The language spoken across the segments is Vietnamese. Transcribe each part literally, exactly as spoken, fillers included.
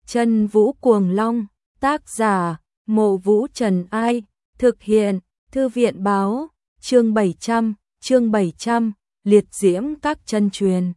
Chân Vũ Cuồng Long, tác giả, Mộ Vũ Trần Ai, thực hiện, Thư viện Báo, chương bảy trăm, chương bảy trăm, liệt diễm các chân truyền.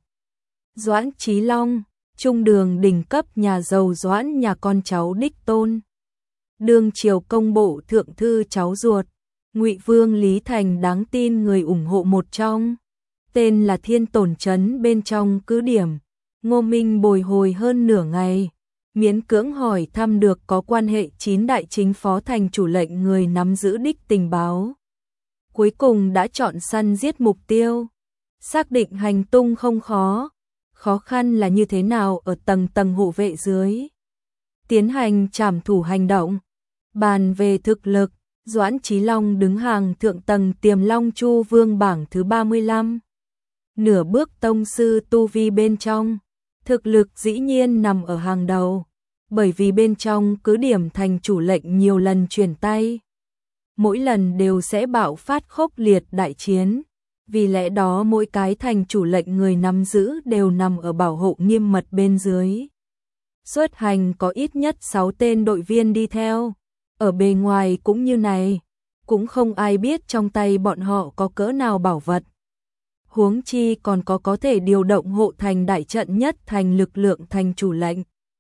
Doãn Chí Long, trung đường đỉnh cấp nhà giàu Doãn nhà con cháu đích tôn. Đương triều công bộ thượng thư cháu ruột, Ngụy Vương Lý Thành đáng tin người ủng hộ một trong. Tên là Thiên Tổn Trấn bên trong cứ điểm. Ngô Minh bồi hồi hơn nửa ngày, miễn cưỡng hỏi thăm được có quan hệ chín đại chính phó thành chủ lệnh người nắm giữ đích tình báo. Cuối cùng đã chọn săn giết mục tiêu. Xác định hành tung không khó, khó khăn là như thế nào ở tầng tầng hộ vệ dưới. Tiến hành trảm thủ hành động. Bàn về thực lực, Doãn Chí Long đứng hàng thượng tầng Tiềm Long Chu Vương bảng thứ ba mươi lăm. Nửa bước tông sư tu vi bên trong, thực lực dĩ nhiên nằm ở hàng đầu, bởi vì bên trong cứ điểm thành chủ lệnh nhiều lần chuyển tay. Mỗi lần đều sẽ bạo phát khốc liệt đại chiến, vì lẽ đó mỗi cái thành chủ lệnh người nắm giữ đều nằm ở bảo hộ nghiêm mật bên dưới. Xuất hành có ít nhất sáu tên đội viên đi theo, ở bề ngoài cũng như này, cũng không ai biết trong tay bọn họ có cỡ nào bảo vật. Huống chi còn có có thể điều động hộ thành đại trận nhất thành lực lượng thành chủ lệnh.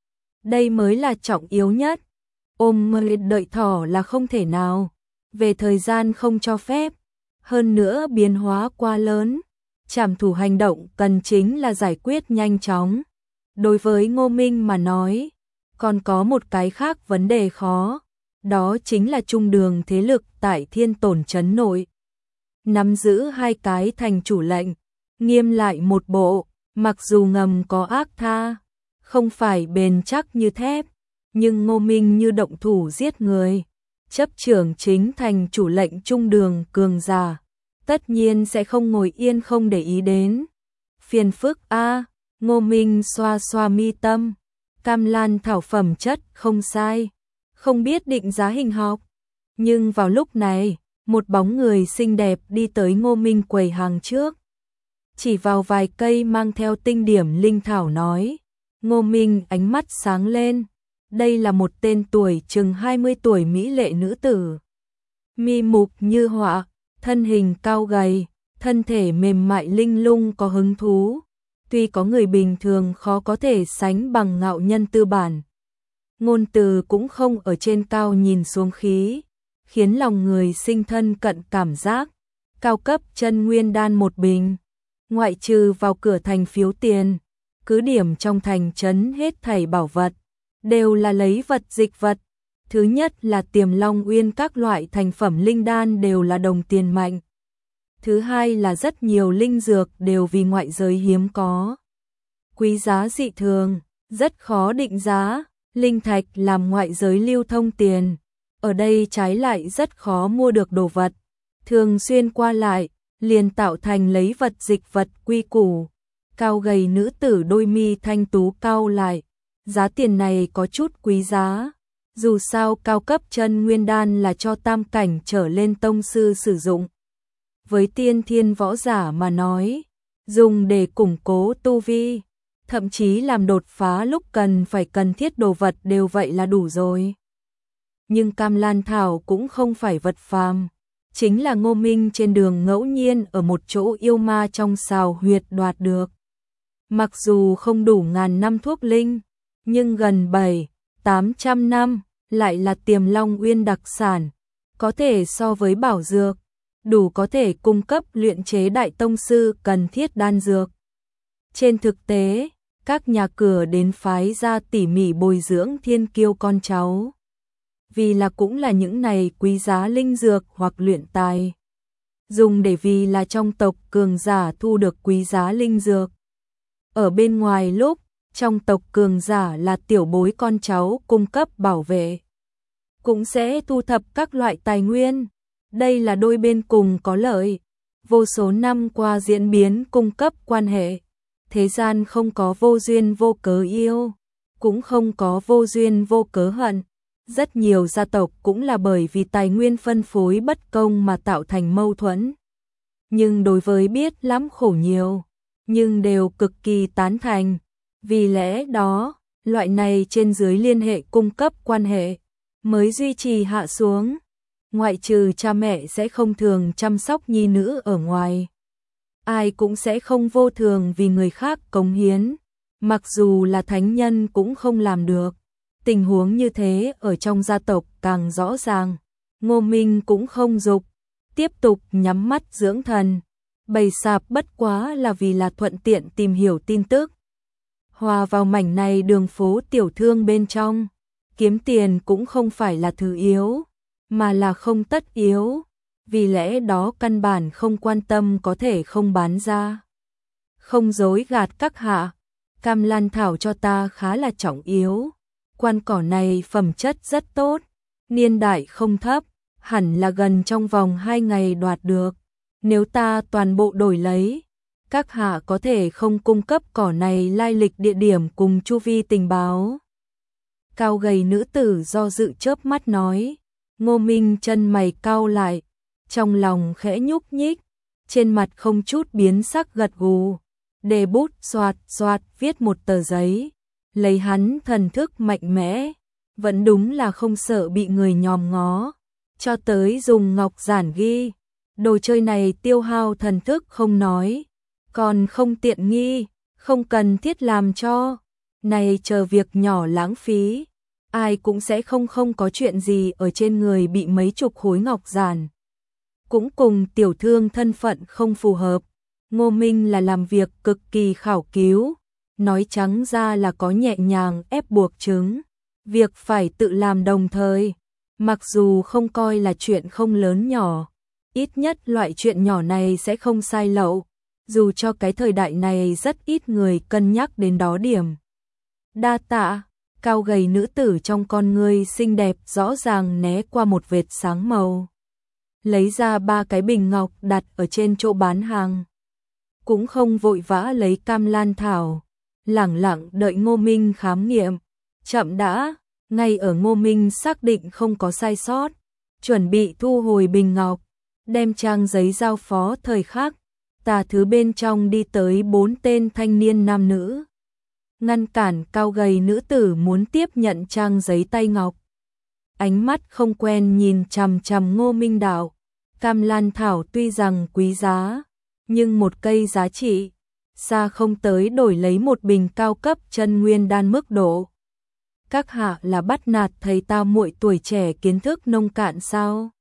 Đây mới là trọng yếu nhất. Ôm mơ đợi thỏ là không thể nào. Về thời gian không cho phép. Hơn nữa biến hóa quá lớn. Trảm thủ hành động cần chính là giải quyết nhanh chóng. Đối với Ngô Minh mà nói, còn có một cái khác vấn đề khó. Đó chính là trung đường thế lực tại Thiên Tổn Trấn nội. Nắm giữ hai cái thành chủ lệnh, nghiêm lại một bộ, mặc dù ngầm có ác tha, không phải bền chắc như thép, nhưng Ngô Minh như động thủ giết người, chấp trưởng chính thành chủ lệnh trung đường cường giả, tất nhiên sẽ không ngồi yên không để ý đến. Phiền phức a, Ngô Minh xoa xoa mi tâm, cam lan thảo phẩm chất không sai, không biết định giá hình học, nhưng vào lúc này, một bóng người xinh đẹp đi tới Ngô Minh quầy hàng trước. Chỉ vào vài cây mang theo tinh điểm linh thảo nói. Ngô Minh ánh mắt sáng lên. Đây là một tên tuổi chừng hai mươi tuổi mỹ lệ nữ tử. Mi mục như họa, thân hình cao gầy, thân thể mềm mại linh lung có hứng thú. Tuy có người bình thường khó có thể sánh bằng ngạo nhân tư bản. Ngôn từ cũng không ở trên cao nhìn xuống khí, khiến lòng người sinh thân cận cảm giác. Cao cấp chân nguyên đan một bình, ngoại trừ vào cửa thành phiếu tiền, cứ điểm trong thành trấn hết thảy bảo vật, đều là lấy vật dịch vật. Thứ nhất là Tiềm Long Uyên các loại thành phẩm linh đan đều là đồng tiền mạnh. Thứ hai là rất nhiều linh dược đều vì ngoại giới hiếm có. Quý giá dị thường, rất khó định giá, linh thạch làm ngoại giới lưu thông tiền. Ở đây trái lại rất khó mua được đồ vật, thường xuyên qua lại, liền tạo thành lấy vật dịch vật quy củ. Cao gầy nữ tử đôi mi thanh tú cau lại, giá tiền này có chút quý giá. Dù sao cao cấp chân nguyên đan là cho tam cảnh trở lên tông sư sử dụng. Với tiên thiên võ giả mà nói, dùng để củng cố tu vi, thậm chí làm đột phá lúc cần phải cần thiết đồ vật đều vậy là đủ rồi. Nhưng cam lan thảo cũng không phải vật phàm, chính là Ngô Minh trên đường ngẫu nhiên ở một chỗ yêu ma trong xào huyệt đoạt được. Mặc dù không đủ ngàn năm thuốc linh, nhưng gần bảy, tám trăm năm, lại là Tiềm Long Uyên đặc sản, có thể so với bảo dược, đủ có thể cung cấp luyện chế đại tông sư cần thiết đan dược. Trên thực tế, các nhà cửa đến phái ra tỉ mỉ bồi dưỡng thiên kiêu con cháu. Vì là cũng là những này quý giá linh dược hoặc luyện tài. Dùng để vì là trong tộc cường giả thu được quý giá linh dược. Ở bên ngoài lúc, trong tộc cường giả là tiểu bối con cháu cung cấp bảo vệ. Cũng sẽ thu thập các loại tài nguyên. Đây là đôi bên cùng có lợi. Vô số năm qua diễn biến cung cấp quan hệ. Thế gian không có vô duyên vô cớ yêu, cũng không có vô duyên vô cớ hận. Rất nhiều gia tộc cũng là bởi vì tài nguyên phân phối bất công mà tạo thành mâu thuẫn. Nhưng đối với biết lắm khổ nhiều, nhưng đều cực kỳ tán thành. Vì lẽ đó, Loại này trên dưới liên hệ cung cấp quan hệ mới duy trì hạ xuống. Ngoại trừ cha mẹ sẽ không thường chăm sóc nhi nữ ở ngoài, ai cũng sẽ không vô thường vì người khác cống hiến, mặc dù là thánh nhân cũng không làm được. Tình huống như thế ở trong gia tộc càng rõ ràng. Ngô Minh cũng không dục tiếp tục nhắm mắt dưỡng thần, bày sạp bất quá là vì là thuận tiện tìm hiểu tin tức. Hòa vào mảnh này đường phố tiểu thương bên trong, kiếm tiền cũng không phải là thứ yếu, mà là không tất yếu, vì lẽ đó căn bản không quan tâm có thể không bán ra. Không dối gạt các hạ, cam lan thảo cho ta khá là trọng yếu, quan cỏ này phẩm chất rất tốt, niên đại không thấp, hẳn là gần trong vòng hai ngày đoạt được. Nếu ta toàn bộ đổi lấy, các hạ có thể không cung cấp cỏ này lai lịch địa điểm cùng chu vi tình báo. Cao gầy nữ tử do dự chớp mắt nói. Ngô Minh chân mày cau lại, trong lòng khẽ nhúc nhích, trên mặt không chút biến sắc gật gù, đề bút xoạt xoạt viết một tờ giấy, lấy hắn thần thức mạnh mẽ, vẫn đúng là không sợ bị người nhòm ngó, cho tới dùng ngọc giản ghi. Đồ chơi này tiêu hao thần thức không nói, còn không tiện nghi, không cần thiết làm cho. Này chờ việc nhỏ lãng phí, ai cũng sẽ không không có chuyện gì ở trên người bị mấy chục khối ngọc giản. Cũng cùng tiểu thương thân phận không phù hợp, Ngô Minh là làm việc cực kỳ khảo cứu, nói trắng ra là có nhẹ nhàng ép buộc chứng, việc phải tự làm đồng thời, mặc dù không coi là chuyện không lớn nhỏ. Ít nhất loại chuyện nhỏ này sẽ không sai lậu, dù cho cái thời đại này rất ít người cân nhắc đến đó điểm. Đa tạ, cao gầy nữ tử trong con ngươi xinh đẹp rõ ràng né qua một vệt sáng màu. Lấy ra ba cái bình ngọc đặt ở trên chỗ bán hàng. Cũng không vội vã lấy cam lan thảo, lẳng lặng đợi Ngô Minh khám nghiệm. Chậm đã, ngay ở Ngô Minh xác định không có sai sót, chuẩn bị thu hồi bình ngọc, đem trang giấy giao phó thời khắc, tà thứ bên trong đi tới bốn tên thanh niên nam nữ. Ngăn cản cao gầy nữ tử muốn tiếp nhận trang giấy tay ngọc. Ánh mắt không quen nhìn chằm chằm Ngô Minh đạo, cam lan thảo tuy rằng quý giá, nhưng một cây giá trị, xa không tới đổi lấy một bình cao cấp chân nguyên đan mức độ. Các hạ là bắt nạt thầy ta muội tuổi trẻ kiến thức nông cạn sao?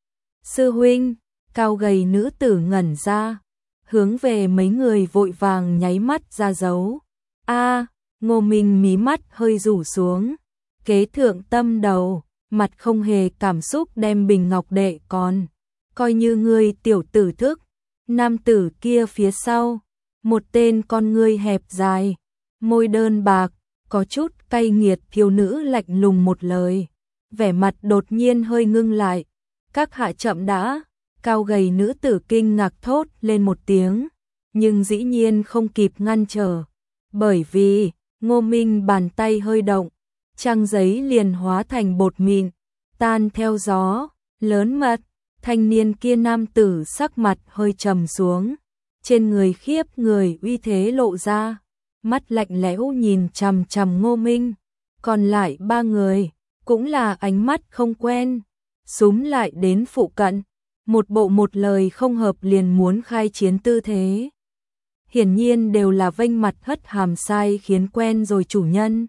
Sư huynh, cao gầy nữ tử ngẩn ra, hướng về mấy người vội vàng nháy mắt ra dấu. A, Ngô Minh mí mắt hơi rủ xuống, kế thượng tâm đầu, mặt không hề cảm xúc đem bình ngọc đệ còn, coi như ngươi tiểu tử thức. Nam tử kia phía sau, một tên con ngươi hẹp dài, môi đơn bạc, có chút cay nghiệt thiếu nữ lạnh lùng một lời, vẻ mặt đột nhiên hơi ngưng lại. Các hạ chậm đã, cao gầy nữ tử kinh ngạc thốt lên một tiếng, nhưng dĩ nhiên không kịp ngăn trở, bởi vì Ngô Minh bàn tay hơi động, trang giấy liền hóa thành bột mịn, tan theo gió, lớn mật. Thanh niên kia nam tử sắc mặt hơi trầm xuống, trên người khiếp người uy thế lộ ra, mắt lạnh lẽo nhìn chằm chằm Ngô Minh, còn lại ba người cũng là ánh mắt không quen, xúm lại đến phụ cận, một bộ một lời không hợp liền muốn khai chiến tư thế. Hiển nhiên đều là vênh mặt hất hàm sai khiến quen rồi chủ nhân.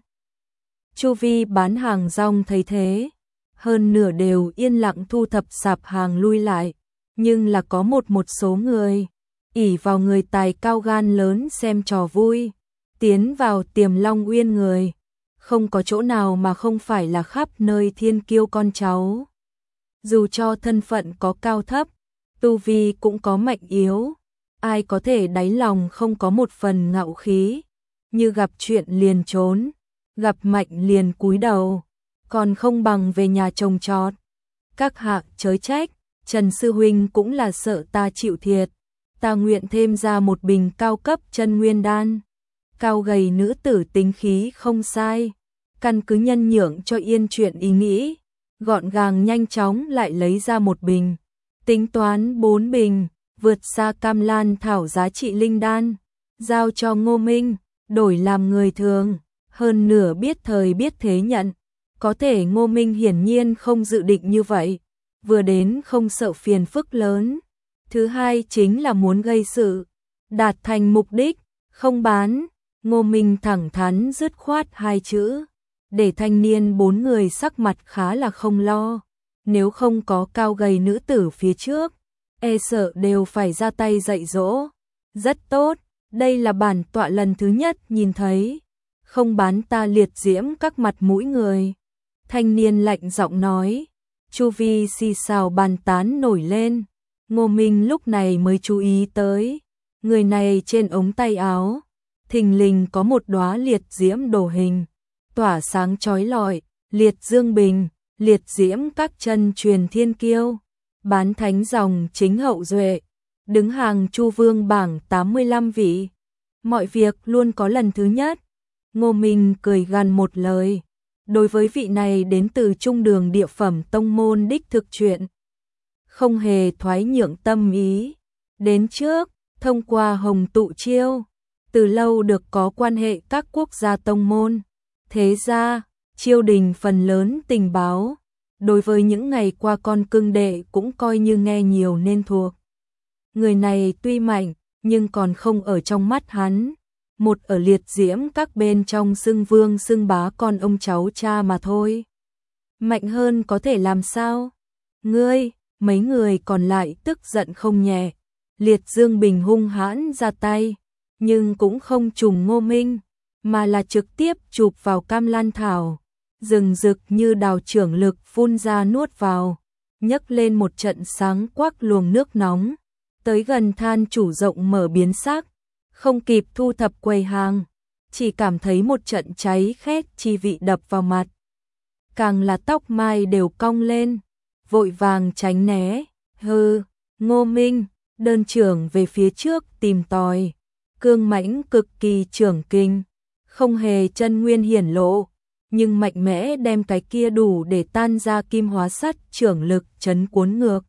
Chu vi bán hàng rong thấy thế, hơn nửa đều yên lặng thu thập sạp hàng lui lại, nhưng là có một một số người ỷ vào người tài cao gan lớn xem trò vui, tiến vào Tiềm Long Uyên người, không có chỗ nào mà không phải là khắp nơi thiên kiêu con cháu. Dù cho thân phận có cao thấp, tu vi cũng có mạnh yếu, ai có thể đáy lòng không có một phần ngạo khí, như gặp chuyện liền trốn, gặp mạnh liền cúi đầu, còn không bằng về nhà trồng trọt. Các hạ chớ trách, Trần sư huynh cũng là sợ ta chịu thiệt, ta nguyện thêm ra một bình cao cấp chân nguyên đan. Cao gầy nữ tử tính khí không sai, căn cứ nhân nhượng cho yên chuyện ý nghĩ, gọn gàng nhanh chóng lại lấy ra một bình, tính toán bốn bình, vượt xa cam lan thảo giá trị linh đan, giao cho Ngô Minh, đổi làm người thường, hơn nửa biết thời biết thế nhận. Có thể Ngô Minh hiển nhiên không dự định như vậy, vừa đến không sợ phiền phức lớn. Thứ hai chính là muốn gây sự, đạt thành mục đích, không bán. Ngô Minh thẳng thắn dứt khoát hai chữ, để thanh niên bốn người sắc mặt khá là không lo. Nếu không có cao gầy nữ tử phía trước, e sợ đều phải ra tay dạy dỗ. Rất tốt, đây là bản tọa lần thứ nhất nhìn thấy. Không bán ta liệt diễm các mặt mũi người. Thanh niên lạnh giọng nói, chu vi xì xào bàn tán nổi lên. Ngô Minh lúc này mới chú ý tới, người này trên ống tay áo, thình lình có một đóa liệt diễm đồ hình, tỏa sáng chói lọi, liệt dương bình, liệt diễm các chân truyền thiên kiêu, bán thánh dòng chính hậu duệ, đứng hàng Chu Vương bảng tám mươi lăm vị. Mọi việc luôn có lần thứ nhất. Ngô Minh cười gằn một lời, đối với vị này đến từ trung đường địa phẩm tông môn đích thực chuyện, không hề thoái nhượng tâm ý. Đến trước, thông qua Hồng Tụ Chiêu, từ lâu được có quan hệ các quốc gia tông môn. Thế ra, triều đình phần lớn tình báo, đối với những ngày qua con cưng đệ cũng coi như nghe nhiều nên thuộc. Người này tuy mạnh, nhưng còn không ở trong mắt hắn. Một ở liệt diễm các bên trong xưng vương xưng bá con ông cháu cha mà thôi. Mạnh hơn có thể làm sao? Ngươi, mấy người còn lại tức giận không nhẹ. Liệt Dương Bình hung hãn ra tay, nhưng cũng không trùng Ngô Minh, mà là trực tiếp chụp vào Cam Lan Thảo. Rừng rực như đào trưởng lực phun ra nuốt vào, nhấc lên một trận sáng quắc luồng nước nóng. Tới gần than chủ rộng mở biến sắc, không kịp thu thập quầy hàng, chỉ cảm thấy một trận cháy khét chi vị đập vào mặt. Càng là tóc mai đều cong lên, vội vàng tránh né. Hừ, Ngô Minh, đơn trưởng về phía trước tìm tòi, cương mãnh cực kỳ trưởng kinh, không hề chân nguyên hiển lộ, nhưng mạnh mẽ đem cái kia đủ để tan ra kim hóa sắt trưởng lực chấn cuốn ngược.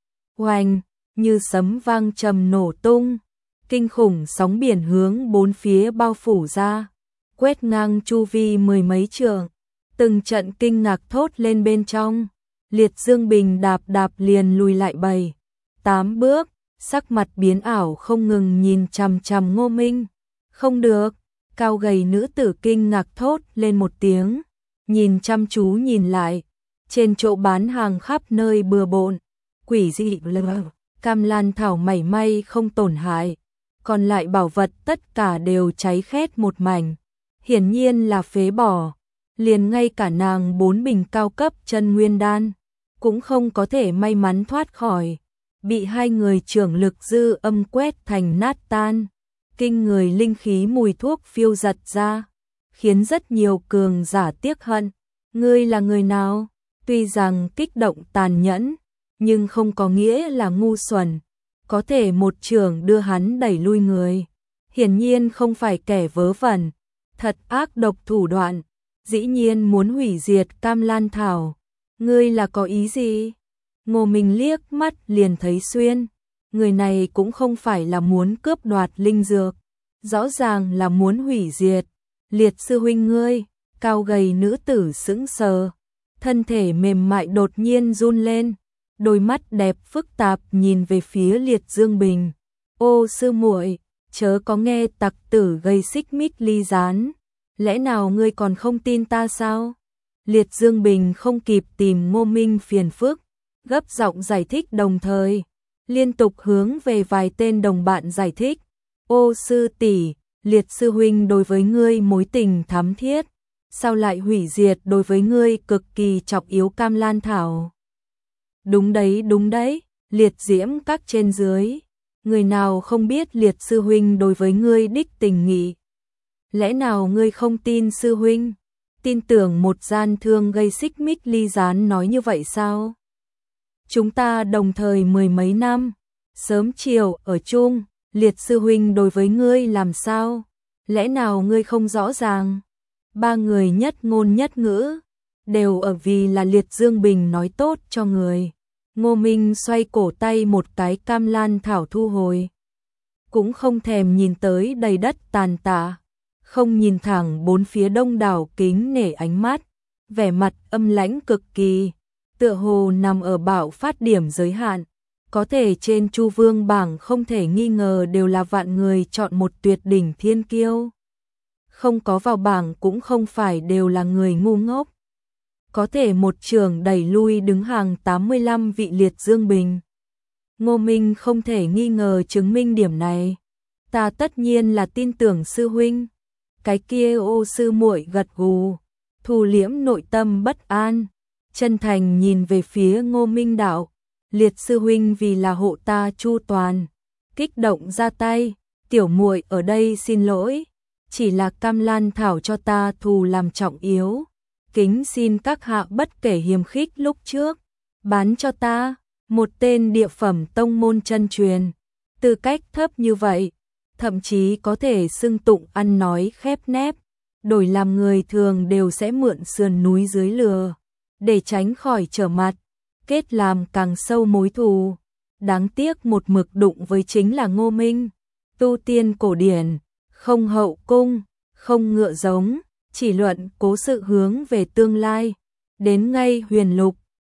Oanh, như sấm vang trầm nổ tung, kinh khủng sóng biển hướng bốn phía bao phủ ra, quét ngang chu vi mười mấy trượng, từng trận kinh ngạc thốt lên bên trong. Liệt Dương Bình đạp đạp liền lùi lại bảy, tám bước, sắc mặt biến ảo không ngừng nhìn chằm chằm Ngô Minh. Không được, cao gầy nữ tử kinh ngạc thốt lên một tiếng, nhìn chăm chú nhìn lại, trên chỗ bán hàng khắp nơi bừa bộn, quỷ dị lờ, Cam Lan Thảo mảy may không tổn hại, còn lại bảo vật tất cả đều cháy khét một mảnh, hiển nhiên là phế bỏ. Liền ngay cả nàng bốn bình cao cấp chân nguyên đan cũng không có thể may mắn thoát khỏi, bị hai người trưởng lực dư âm quét thành nát tan. Kinh người linh khí mùi thuốc phiêu giật ra, khiến rất nhiều cường giả tiếc hận. Ngươi là người nào? Tuy rằng kích động tàn nhẫn, nhưng không có nghĩa là ngu xuẩn, có thể một trường đưa hắn đẩy lui người. Hiển nhiên không phải kẻ vớ vẩn, thật ác độc thủ đoạn, dĩ nhiên muốn hủy diệt Cam Lan Thảo. Ngươi là có ý gì? Ngô Minh liếc mắt liền thấy xuyên, người này cũng không phải là muốn cướp đoạt linh dược, rõ ràng là muốn hủy diệt. Liệt sư huynh ngươi, cao gầy nữ tử sững sờ, thân thể mềm mại đột nhiên run lên, đôi mắt đẹp phức tạp nhìn về phía Liệt Dương Bình. Ô sư muội, chớ có nghe tặc tử gây xích mích ly gián, lẽ nào ngươi còn không tin ta sao? Liệt Dương Bình không kịp tìm Ngô Minh phiền phức, gấp giọng giải thích đồng thời, liên tục hướng về vài tên đồng bạn giải thích. Ô sư tỷ, Liệt sư huynh đối với ngươi mối tình thắm thiết, sao lại hủy diệt đối với ngươi cực kỳ trọng yếu Cam Lan Thảo? Đúng đấy, đúng đấy, Liệt diễm các trên dưới, người nào không biết Liệt sư huynh đối với ngươi đích tình nghị? Lẽ nào ngươi không tin sư huynh? Tin tưởng một gian thương gây xích mích ly gián nói như vậy sao? Chúng ta đồng thời mười mấy năm, sớm chiều ở chung, Liệt sư huynh đối với ngươi làm sao? Lẽ nào ngươi không rõ ràng? Ba người nhất ngôn nhất ngữ, đều ở vì là Liệt Dương Bình nói tốt cho người. Ngô Minh xoay cổ tay một cái, Cam Lan Thảo thu hồi, cũng không thèm nhìn tới đầy đất tàn tạ. không nhìn thẳng bốn phía đông đảo kính nể ánh mắt, vẻ mặt âm lãnh cực kỳ, tựa hồ nằm ở bạo phát điểm giới hạn. Có thể trên Chu Vương bảng không thể nghi ngờ đều là vạn người chọn một tuyệt đỉnh thiên kiêu. Không có vào bảng cũng không phải đều là người ngu ngốc. Có thể một trường đẩy lui đứng hàng tám mươi lăm vị liệt dương bình. Ngô Minh không thể nghi ngờ chứng minh điểm này. Ta tất nhiên là tin tưởng sư huynh. Cái kia ô sư muội gật gù, thu liễm nội tâm bất an, chân thành nhìn về phía Ngô Minh đạo, liệt sư huynh vì là hộ ta chu toàn, kích động ra tay, tiểu muội ở đây xin lỗi, chỉ là cam lan thảo cho ta thù làm trọng yếu, kính xin các hạ bất kể hiềm khích lúc trước, bán cho ta, một tên địa phẩm tông môn chân truyền, tư cách thấp như vậy, thậm chí có thể xưng tụng ăn nói khép nép, đổi làm người thường đều sẽ mượn sườn núi dưới lừa, để tránh khỏi trở mặt, kết làm càng sâu mối thù. Đáng tiếc một mực đụng với chính là Ngô Minh, tu tiên cổ điển, không hậu cung, không ngựa giống, chỉ luận cố sự hướng về tương lai, đến ngay huyền lục,